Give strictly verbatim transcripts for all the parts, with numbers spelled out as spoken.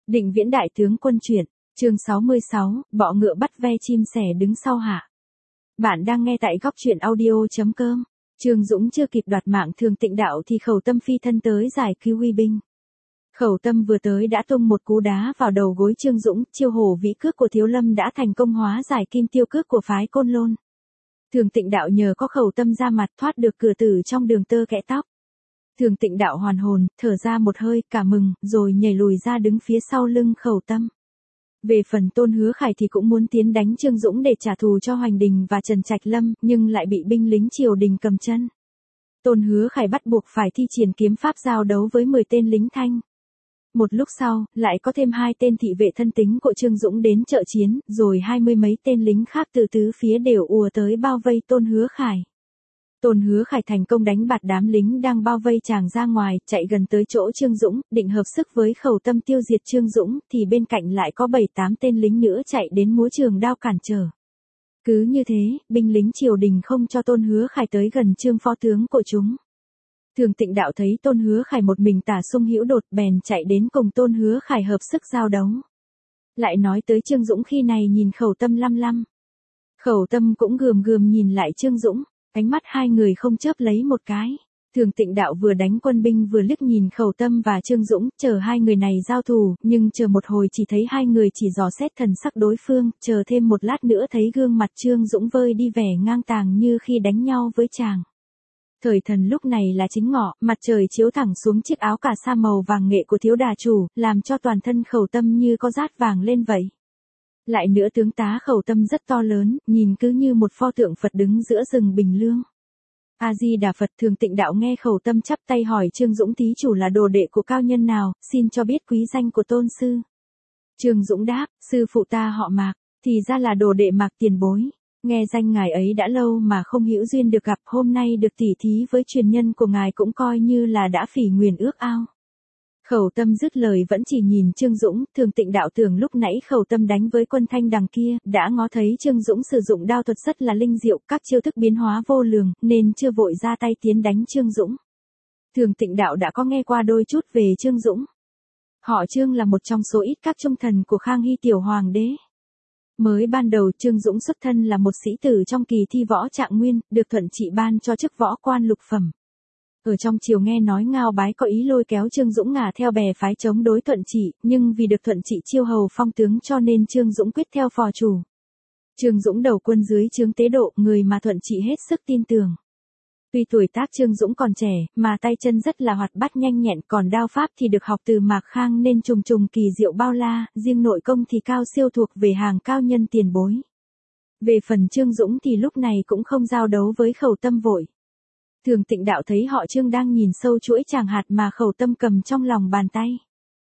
Định Viễn đại tướng quân truyện, chương sáu mươi sáu, bọ ngựa bắt ve chim sẻ đứng sau hạ. Bạn đang nghe tại góc truyện audio.com. Trương Dũng chưa kịp đoạt mạng Thường Tịnh Đạo thì Khẩu Tâm phi thân tới giải cứu uy binh. Khẩu Tâm vừa tới đã tung một cú đá vào đầu gối Trương Dũng, chiêu hổ vĩ cước của Thiếu Lâm đã thành công hóa giải kim tiêu cước của phái Côn Lôn. Thường Tịnh Đạo nhờ có Khẩu Tâm ra mặt thoát được cửa tử trong đường tơ kẽ tóc. Thường Tịnh Đạo hoàn hồn, thở ra một hơi, cả mừng, rồi nhảy lùi ra đứng phía sau lưng Khẩu Tâm. Về phần Tôn Hứa Khải thì cũng muốn tiến đánh Trương Dũng để trả thù cho Hoành Đình và Trần Trạch Lâm, nhưng lại bị binh lính triều đình cầm chân. Tôn Hứa Khải bắt buộc phải thi triển kiếm pháp giao đấu với mười tên lính Thanh. Một lúc sau, lại có thêm hai tên thị vệ thân tín của Trương Dũng đến trợ chiến, rồi hai mươi mấy tên lính khác từ tứ phía đều ùa tới bao vây Tôn Hứa Khải. Tôn Hứa Khải thành công đánh bạt đám lính đang bao vây chàng ra ngoài, chạy gần tới chỗ Trương Dũng, định hợp sức với Khẩu Tâm tiêu diệt Trương Dũng, thì bên cạnh lại có bảy tám tên lính nữa chạy đến múa trường đao cản trở. Cứ như thế, binh lính triều đình không cho Tôn Hứa Khải tới gần Trương phó tướng của chúng. Thường Tịnh Đạo thấy Tôn Hứa Khải một mình tả sung hữu đột, bèn chạy đến cùng Tôn Hứa Khải hợp sức giao đấu. Lại nói tới Trương Dũng khi này nhìn Khẩu Tâm lăm lăm. Khẩu Tâm cũng gườm gườm nhìn lại Trương Dũng. Ánh mắt hai người không chớp lấy một cái. Thường Tịnh Đạo vừa đánh quân binh vừa liếc nhìn Khẩu Tâm và Trương Dũng, chờ hai người này giao thủ, nhưng chờ một hồi chỉ thấy hai người chỉ dò xét thần sắc đối phương, chờ thêm một lát nữa thấy gương mặt Trương Dũng vơi đi vẻ ngang tàng như khi đánh nhau với chàng. Thời thần lúc này là chính ngọ, mặt trời chiếu thẳng xuống chiếc áo cà sa màu vàng nghệ của thiếu đà chủ, làm cho toàn thân Khẩu Tâm như có rát vàng lên vậy. Lại nữa tướng tá Khẩu Tâm rất to lớn, nhìn cứ như một pho tượng Phật đứng giữa rừng Bình Lương. A-di-đà Phật. Thường Tịnh Đạo nghe Khẩu Tâm chắp tay hỏi Trương Dũng thí chủ là đồ đệ của cao nhân nào, xin cho biết quý danh của tôn sư. Trương Dũng đáp, sư phụ ta họ Mạc, thì ra là đồ đệ Mạc tiền bối. Nghe danh ngài ấy đã lâu mà không hữu duyên được gặp, hôm nay được tỉ thí với truyền nhân của ngài cũng coi như là đã phỉ nguyền ước ao. Khẩu Tâm dứt lời vẫn chỉ nhìn Trương Dũng, Thường Tịnh Đạo tưởng lúc nãy Khẩu Tâm đánh với quân Thanh đằng kia, đã ngó thấy Trương Dũng sử dụng đao thuật rất là linh diệu, các chiêu thức biến hóa vô lường, nên chưa vội ra tay tiến đánh Trương Dũng. Thường Tịnh Đạo đã có nghe qua đôi chút về Trương Dũng. Họ Trương là một trong số ít các trung thần của Khang Hy tiểu hoàng đế. Mới ban đầu Trương Dũng xuất thân là một sĩ tử trong kỳ thi võ Trạng Nguyên, được Thuận Trị ban cho chức võ quan lục phẩm. Ở trong triều nghe nói Ngao Bái có ý lôi kéo Trương Dũng ngả theo bè phái chống đối Thuận Trị, nhưng vì được Thuận Trị chiêu hầu phong tướng cho nên Trương Dũng quyết theo phò chủ. Trương Dũng đầu quân dưới trướng Tế Độ, người mà Thuận Trị hết sức tin tưởng. Tuy tuổi tác Trương Dũng còn trẻ, mà tay chân rất là hoạt bát nhanh nhẹn, còn đao pháp thì được học từ Mạc Khang nên trùng trùng kỳ diệu bao la, riêng nội công thì cao siêu thuộc về hàng cao nhân tiền bối. Về phần Trương Dũng thì lúc này cũng không giao đấu với Khẩu Tâm vội. Thường Tịnh Đạo thấy họ Trương đang nhìn sâu chuỗi tràng hạt mà Khẩu Tâm cầm trong lòng bàn tay.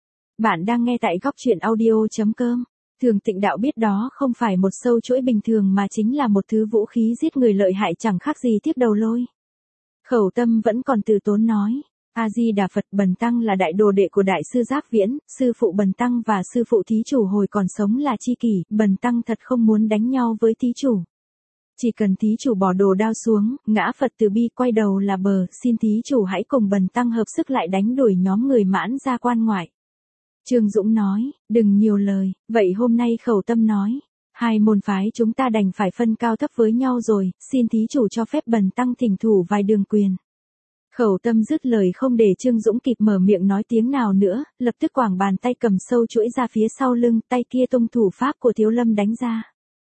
Bạn đang nghe tại góc truyện audio.com. Thường Tịnh Đạo biết đó không phải một sâu chuỗi bình thường mà chính là một thứ vũ khí giết người lợi hại chẳng khác gì tiếc đầu lôi. Khẩu Tâm vẫn còn từ tốn nói, A-di-đà Phật. Bần tăng là đại đồ đệ của đại sư Giác Viễn, sư phụ Bần tăng và sư phụ thí chủ hồi còn sống là tri kỷ, Bần tăng thật không muốn đánh nhau với thí chủ. Chỉ cần thí chủ bỏ đồ đao xuống, ngã Phật từ bi quay đầu là bờ, xin thí chủ hãy cùng Bần tăng hợp sức lại đánh đuổi nhóm người Mãn ra quan ngoại. Trương Dũng nói, đừng nhiều lời, vậy hôm nay Khẩu Tâm nói, hai môn phái chúng ta đành phải phân cao thấp với nhau rồi, xin thí chủ cho phép Bần tăng thỉnh thủ vài đường quyền. Khẩu Tâm dứt lời không để Trương Dũng kịp mở miệng nói tiếng nào nữa, lập tức quàng bàn tay cầm sâu chuỗi ra phía sau lưng, tay kia tung thủ pháp của Thiếu Lâm đánh ra.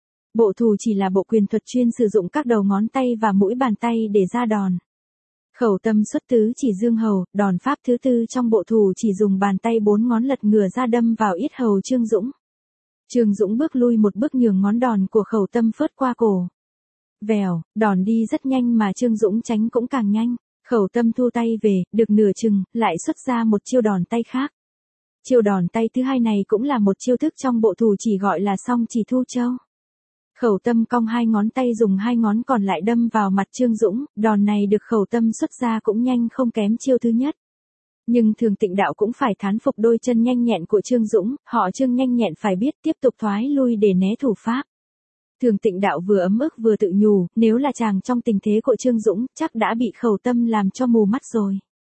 Bộ thủ chỉ là bộ quyền thuật chuyên sử dụng các đầu ngón tay và mũi bàn tay để ra đòn. Khẩu Tâm xuất tứ chỉ dương hầu, đòn pháp thứ tư trong bộ thủ chỉ dùng bàn tay bốn ngón lật ngửa ra đâm vào yết hầu Trương Dũng. Trương Dũng bước lui một bước nhường ngón đòn của Khẩu Tâm phớt qua cổ. Vèo, đòn đi rất nhanh mà Trương Dũng tránh cũng càng nhanh. Khẩu Tâm thu tay về, được nửa chừng, lại xuất ra một chiêu đòn tay khác. Chiêu đòn tay thứ hai này cũng là một chiêu thức trong bộ thủ chỉ gọi là song chỉ thu châu. Khẩu Tâm cong hai ngón tay dùng hai ngón còn lại đâm vào mặt Trương Dũng, đòn này được Khẩu Tâm xuất ra cũng nhanh không kém chiêu thứ nhất. Nhưng Thường Tịnh Đạo cũng phải thán phục đôi chân nhanh nhẹn của Trương Dũng, họ Trương nhanh nhẹn phải biết tiếp tục thoái lui để né thủ pháp. Thường Tịnh Đạo vừa ấm ức vừa tự nhủ, nếu là chàng trong tình thế của Trương Dũng, chắc đã bị Khẩu Tâm làm cho mù mắt rồi.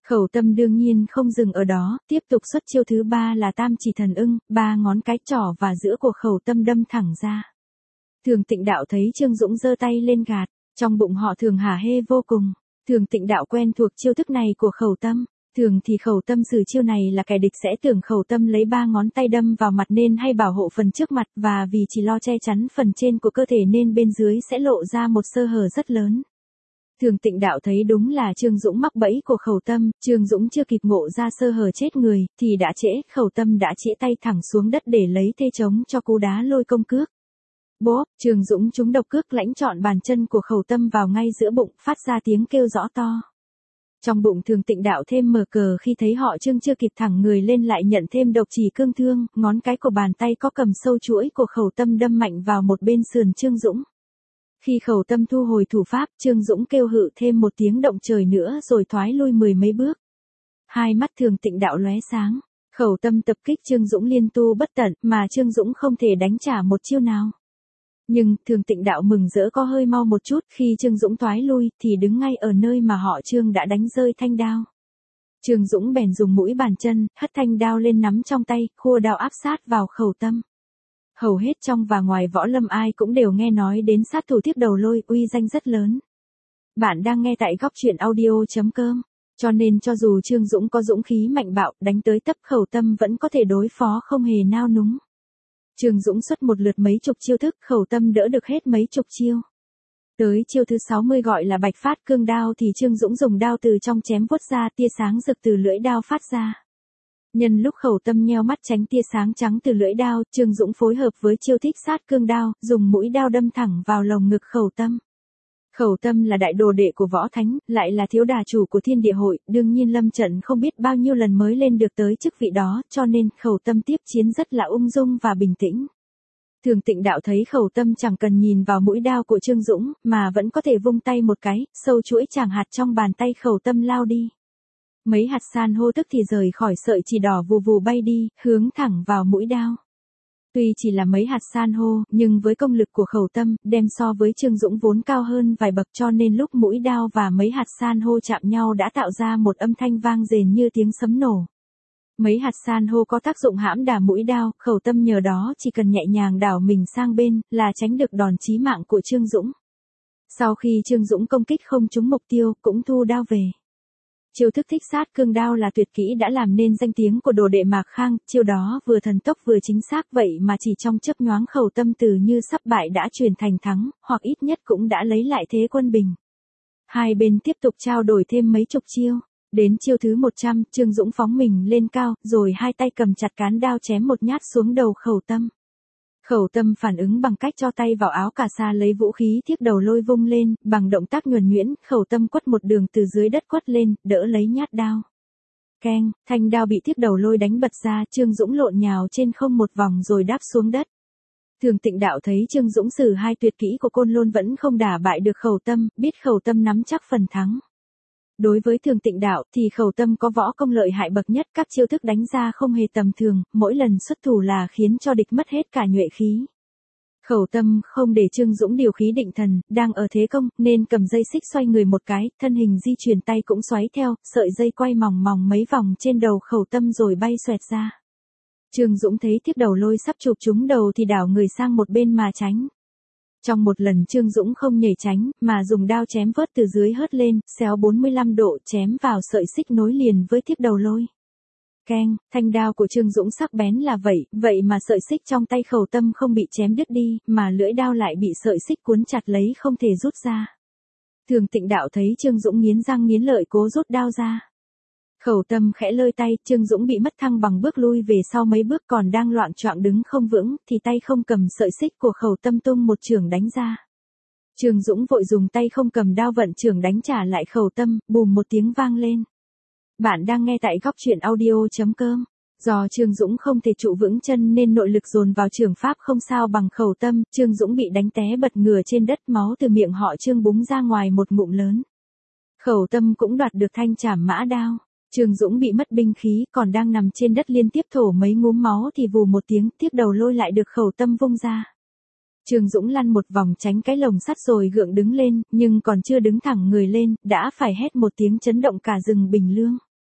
Khẩu Tâm đương nhiên không dừng ở đó, tiếp tục xuất chiêu thứ ba là tam chỉ thần ưng, ba ngón cái trỏ và giữa của Khẩu Tâm đâm thẳng ra. Thường Tịnh Đạo thấy Trương Dũng giơ tay lên gạt, trong bụng họ thường hả hê vô cùng. Thường Tịnh Đạo quen thuộc chiêu thức này của Khẩu Tâm, thường thì Khẩu Tâm sử chiêu này là kẻ địch sẽ tưởng Khẩu Tâm lấy ba ngón tay đâm vào mặt nên hay bảo hộ phần trước mặt, và vì chỉ lo che chắn phần trên của cơ thể nên bên dưới sẽ lộ ra một sơ hở rất lớn. Thường Tịnh Đạo thấy đúng là Trương Dũng mắc bẫy của Khẩu Tâm, Trương Dũng chưa kịp ngộ ra sơ hở chết người, thì đã trễ, Khẩu Tâm đã chĩa tay thẳng xuống đất để lấy thế chống cho cú đá lôi công cước. Bốp, Trương Dũng trúng độc cước lãnh trọn bàn chân của Khẩu Tâm vào ngay giữa bụng, phát ra tiếng kêu rõ to. Trong bụng Thường Tịnh Đạo thêm mờ cờ khi thấy họ Trương chưa kịp thẳng người lên lại nhận thêm độc chỉ cương thương, ngón cái của bàn tay có cầm sâu chuỗi của Khẩu Tâm đâm mạnh vào một bên sườn Trương Dũng. Khi Khẩu Tâm thu hồi thủ pháp, Trương Dũng kêu hự thêm một tiếng động trời nữa rồi thoái lui mười mấy bước. Hai mắt Thường Tịnh Đạo lóe sáng, Khẩu Tâm tập kích Trương Dũng liên tu bất tận mà Trương Dũng không thể đánh trả một chiêu nào. Nhưng, Thường Tịnh Đạo mừng rỡ có hơi mau một chút, khi Trương Dũng thoái lui, thì đứng ngay ở nơi mà họ Trương đã đánh rơi thanh đao. Trương Dũng bèn dùng mũi bàn chân, hất thanh đao lên nắm trong tay, khua đao áp sát vào Khẩu Tâm. Hầu hết trong và ngoài võ lâm ai cũng đều nghe nói đến sát thủ Thiếp Đầu Lôi, uy danh rất lớn. Bạn đang nghe tại góc truyện audio chấm com, cho nên cho dù Trương Dũng có dũng khí mạnh bạo, đánh tới tấp Khẩu Tâm vẫn có thể đối phó không hề nao núng. Trương Dũng xuất một lượt mấy chục chiêu thức, Khẩu Tâm đỡ được hết mấy chục chiêu. Tới chiêu thứ sáu mươi gọi là Bạch Phát Cương Đao thì Trương Dũng dùng đao từ trong chém vuốt ra, tia sáng rực từ lưỡi đao phát ra. Nhân lúc Khẩu Tâm nheo mắt tránh tia sáng trắng từ lưỡi đao, Trương Dũng phối hợp với chiêu Thích Sát Cương Đao, dùng mũi đao đâm thẳng vào lồng ngực Khẩu Tâm. Khẩu Tâm là đại đồ đệ của Võ Thánh, lại là thiếu đà chủ của Thiên Địa Hội, đương nhiên lâm trận không biết bao nhiêu lần mới lên được tới chức vị đó, cho nên Khẩu Tâm tiếp chiến rất là ung dung và bình tĩnh. Thường Tịnh Đạo thấy Khẩu Tâm chẳng cần nhìn vào mũi đao của Trương Dũng, mà vẫn có thể vung tay một cái, sâu chuỗi chàng hạt trong bàn tay Khẩu Tâm lao đi. Mấy hạt san hô tức thì rời khỏi sợi chỉ đỏ vù vù bay đi, hướng thẳng vào mũi đao. Tuy chỉ là mấy hạt san hô, nhưng với công lực của Khẩu Tâm, đem so với Trương Dũng vốn cao hơn vài bậc, cho nên lúc mũi đao và mấy hạt san hô chạm nhau đã tạo ra một âm thanh vang rền như tiếng sấm nổ. Mấy hạt san hô có tác dụng hãm đà mũi đao, Khẩu Tâm nhờ đó chỉ cần nhẹ nhàng đảo mình sang bên, là tránh được đòn chí mạng của Trương Dũng. Sau khi Trương Dũng công kích không trúng mục tiêu, cũng thu đao về. Chiêu thức Thích Sát Cương Đao là tuyệt kỹ đã làm nên danh tiếng của đồ đệ Mạc Khang, chiêu đó vừa thần tốc vừa chính xác, vậy mà chỉ trong chớp nhoáng Khẩu Tâm từ như sắp bại đã chuyển thành thắng, hoặc ít nhất cũng đã lấy lại thế quân bình. Hai bên tiếp tục trao đổi thêm mấy chục chiêu. Đến chiêu thứ một trăm, Trương Dũng phóng mình lên cao, rồi hai tay cầm chặt cán đao chém một nhát xuống đầu Khẩu Tâm. Khẩu Tâm phản ứng bằng cách cho tay vào áo cà sa lấy vũ khí Thiếp Đầu Lôi vung lên, bằng động tác nhuần nhuyễn, Khẩu Tâm quất một đường từ dưới đất quất lên, đỡ lấy nhát đao. Keng, thanh đao bị Thiếp Đầu Lôi đánh bật ra, Trương Dũng lộn nhào trên không một vòng rồi đáp xuống đất. Thường Tịnh Đạo thấy Trương Dũng sử hai tuyệt kỹ của Côn Lôn vẫn không đả bại được Khẩu Tâm, biết Khẩu Tâm nắm chắc phần thắng. Đối với Thường Tịnh Đạo thì Khẩu Tâm có võ công lợi hại bậc nhất, các chiêu thức đánh ra không hề tầm thường, mỗi lần xuất thủ là khiến cho địch mất hết cả nhuệ khí. Khẩu Tâm không để Trương Dũng điều khí định thần, đang ở thế công, nên cầm dây xích xoay người một cái, thân hình di chuyển tay cũng xoáy theo, sợi dây quay mòng mòng mấy vòng trên đầu Khẩu Tâm rồi bay xoẹt ra. Trương Dũng thấy Thiếp Đầu Lôi sắp chụp trúng đầu thì đảo người sang một bên mà tránh. Trong một lần Trương Dũng không nhảy tránh, mà dùng đao chém vớt từ dưới hớt lên, xéo bốn mươi lăm độ chém vào sợi xích nối liền với Thiếp Đầu Lôi. Keng, thanh đao của Trương Dũng sắc bén là vậy, vậy mà sợi xích trong tay Khẩu Tâm không bị chém đứt đi, mà lưỡi đao lại bị sợi xích cuốn chặt lấy không thể rút ra. Thường Tịnh Đạo thấy Trương Dũng nghiến răng nghiến lợi cố rút đao ra. Khẩu Tâm khẽ lơi tay, Trương Dũng bị mất thăng bằng bước lui về sau mấy bước, còn đang loạng choạng đứng không vững, thì tay không cầm sợi xích của Khẩu Tâm tung một chưởng đánh ra. Trương Dũng vội dùng tay không cầm đao vận chưởng đánh trả lại Khẩu Tâm, bùm một tiếng vang lên. Bạn đang nghe tại góc truyện audio chấm com. Do Trương Dũng không thể trụ vững chân nên nội lực dồn vào chưởng pháp không sao bằng Khẩu Tâm, Trương Dũng bị đánh té bật ngửa trên đất, máu từ miệng họ Trương búng ra ngoài một ngụm lớn. Khẩu Tâm cũng đoạt được thanh trảm mã đao. Trương Dũng bị mất binh khí, còn đang nằm trên đất liên tiếp thổ mấy ngúm máu thì vù một tiếng, Thiếp Đầu Lôi lại được Khẩu Tâm vung ra. Trương Dũng lăn một vòng tránh cái lồng sắt rồi gượng đứng lên, nhưng còn chưa đứng thẳng người lên, đã phải hét một tiếng chấn động cả rừng Bình Lương.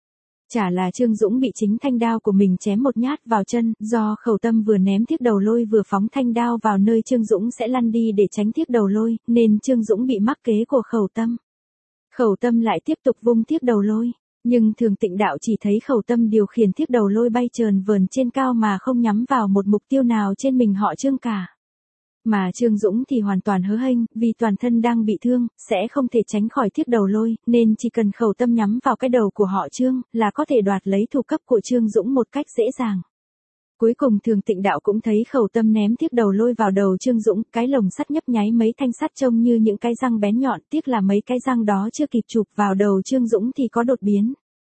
Chả là Trương Dũng bị chính thanh đao của mình chém một nhát vào chân, do Khẩu Tâm vừa ném thiếc đầu lôi vừa phóng thanh đao vào nơi Trương Dũng sẽ lăn đi để tránh thiếc đầu lôi, nên Trương Dũng bị mắc kế của Khẩu Tâm. Khẩu Tâm lại tiếp tục vung thiếc đầu lôi, nhưng Thường Tịnh Đạo chỉ thấy Khẩu Tâm điều khiển thiếc đầu lôi bay trờn vờn trên cao mà không nhắm vào một mục tiêu nào trên mình họ Trương cả. Mà Trương Dũng thì hoàn toàn hớ hênh, vì toàn thân đang bị thương, sẽ không thể tránh khỏi thiếc đầu lôi, nên chỉ cần Khẩu Tâm nhắm vào cái đầu của họ Trương, là có thể đoạt lấy thủ cấp của Trương Dũng một cách dễ dàng. Cuối cùng Thường Tịnh Đạo cũng thấy Khẩu Tâm ném thiếc đầu lôi vào đầu Trương Dũng, cái lồng sắt nhấp nháy mấy thanh sắt trông như những cái răng bén nhọn, tiếc là mấy cái răng đó chưa kịp chụp vào đầu Trương Dũng thì có đột biến.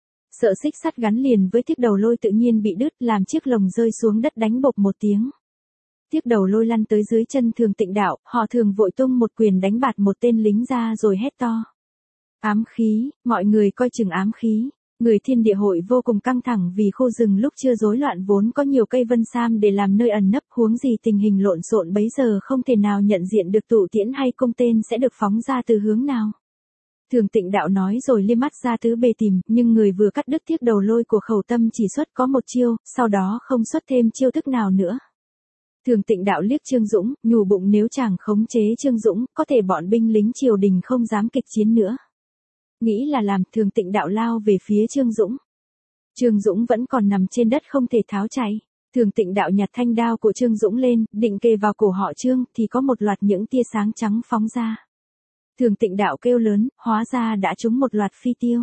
Sợ xích sắt gắn liền với thiếc đầu lôi tự nhiên bị đứt, làm chiếc lồng rơi xuống đất đánh bộp một tiếng. Thiếc đầu lôi lăn tới dưới chân Thường Tịnh Đạo, họ Thường vội tung một quyền đánh bạt một tên lính ra rồi hét to. Ám khí, mọi người coi chừng ám khí. Người Thiên Địa Hội vô cùng căng thẳng vì khu rừng lúc chưa rối loạn vốn có nhiều cây vân sam để làm nơi ẩn nấp, huống gì tình hình lộn xộn bấy giờ không thể nào nhận diện được tụ tiễn hay cung tên sẽ được phóng ra từ hướng nào. Thường Tịnh Đạo nói rồi liếc mắt ra tứ bề tìm, nhưng người vừa cắt đứt thiếc đầu lôi của Khẩu Tâm chỉ xuất có một chiêu, sau đó không xuất thêm chiêu thức nào nữa. Thường Tịnh Đạo liếc Trương Dũng, nhủ bụng nếu chàng khống chế Trương Dũng, có thể bọn binh lính triều đình không dám kịch chiến nữa. Nghĩ là làm, Thường Tịnh Đạo lao về phía Trương Dũng. Trương Dũng vẫn còn nằm trên đất không thể tháo chạy. Thường Tịnh Đạo nhặt thanh đao của Trương Dũng lên, định kề vào cổ họ Trương, thì có một loạt những tia sáng trắng phóng ra. Thường Tịnh Đạo kêu lớn, hóa ra đã trúng một loạt phi tiêu.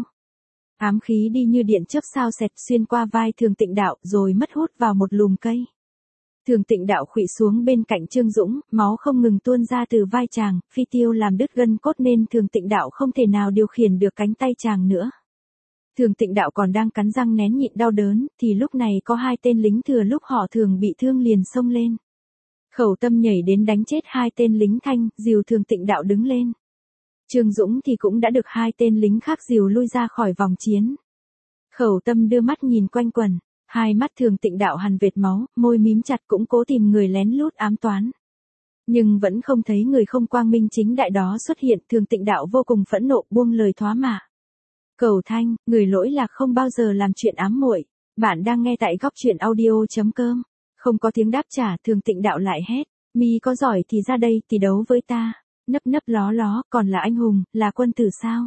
Ám khí đi như điện chớp sao xẹt xuyên qua vai Thường Tịnh Đạo rồi mất hút vào một lùm cây. Thường Tịnh Đạo khuỵu xuống bên cạnh Trương Dũng, máu không ngừng tuôn ra từ vai chàng, phi tiêu làm đứt gân cốt nên Thường Tịnh Đạo không thể nào điều khiển được cánh tay chàng nữa. Thường Tịnh Đạo còn đang cắn răng nén nhịn đau đớn, thì lúc này có hai tên lính thừa lúc họ Thường bị thương liền xông lên. Khẩu Tâm nhảy đến đánh chết hai tên lính Thanh, dìu Thường Tịnh Đạo đứng lên. Trương Dũng thì cũng đã được hai tên lính khác dìu lui ra khỏi vòng chiến. Khẩu Tâm đưa mắt nhìn quanh quần. Hai mắt Thường Tịnh Đạo hằn vệt máu, môi mím chặt cũng cố tìm người lén lút ám toán. Nhưng vẫn không thấy người không quang minh chính đại đó xuất hiện, Thường Tịnh Đạo vô cùng phẫn nộ buông lời thoá mạ. Cầu Thanh, người lỗi lạc không bao giờ làm chuyện ám muội. Bạn đang nghe tại góc truyện audio chấm com. Không có tiếng đáp trả, Thường Tịnh Đạo lại hét. Mi có giỏi thì ra đây, thì đấu với ta. Nấp nấp ló ló, còn là anh hùng, là quân tử sao?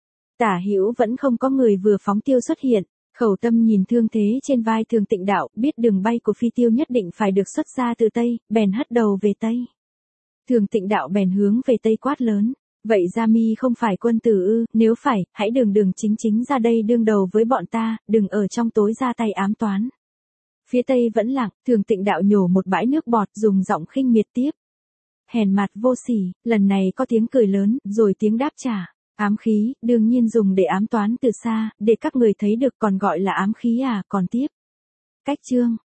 Tả hữu vẫn không có người vừa phóng tiêu xuất hiện. Khẩu Tâm nhìn thương thế trên vai Thường Tịnh Đạo, biết đường bay của phi tiêu nhất định phải được xuất ra từ Tây, bèn hất đầu về Tây. Thường Tịnh Đạo bèn hướng về Tây quát lớn. Vậy ra mi không phải quân tử ư, nếu phải, hãy đường đường chính chính ra đây đương đầu với bọn ta, đừng ở trong tối ra tay ám toán. Phía Tây vẫn lặng, Thường Tịnh Đạo nhổ một bãi nước bọt dùng giọng khinh miệt tiếp. Hèn mặt vô sỉ, lần này có tiếng cười lớn, rồi tiếng đáp trả. Ám khí, đương nhiên dùng để ám toán từ xa, để các người thấy được còn gọi là ám khí à, còn tiếp. Cách chương.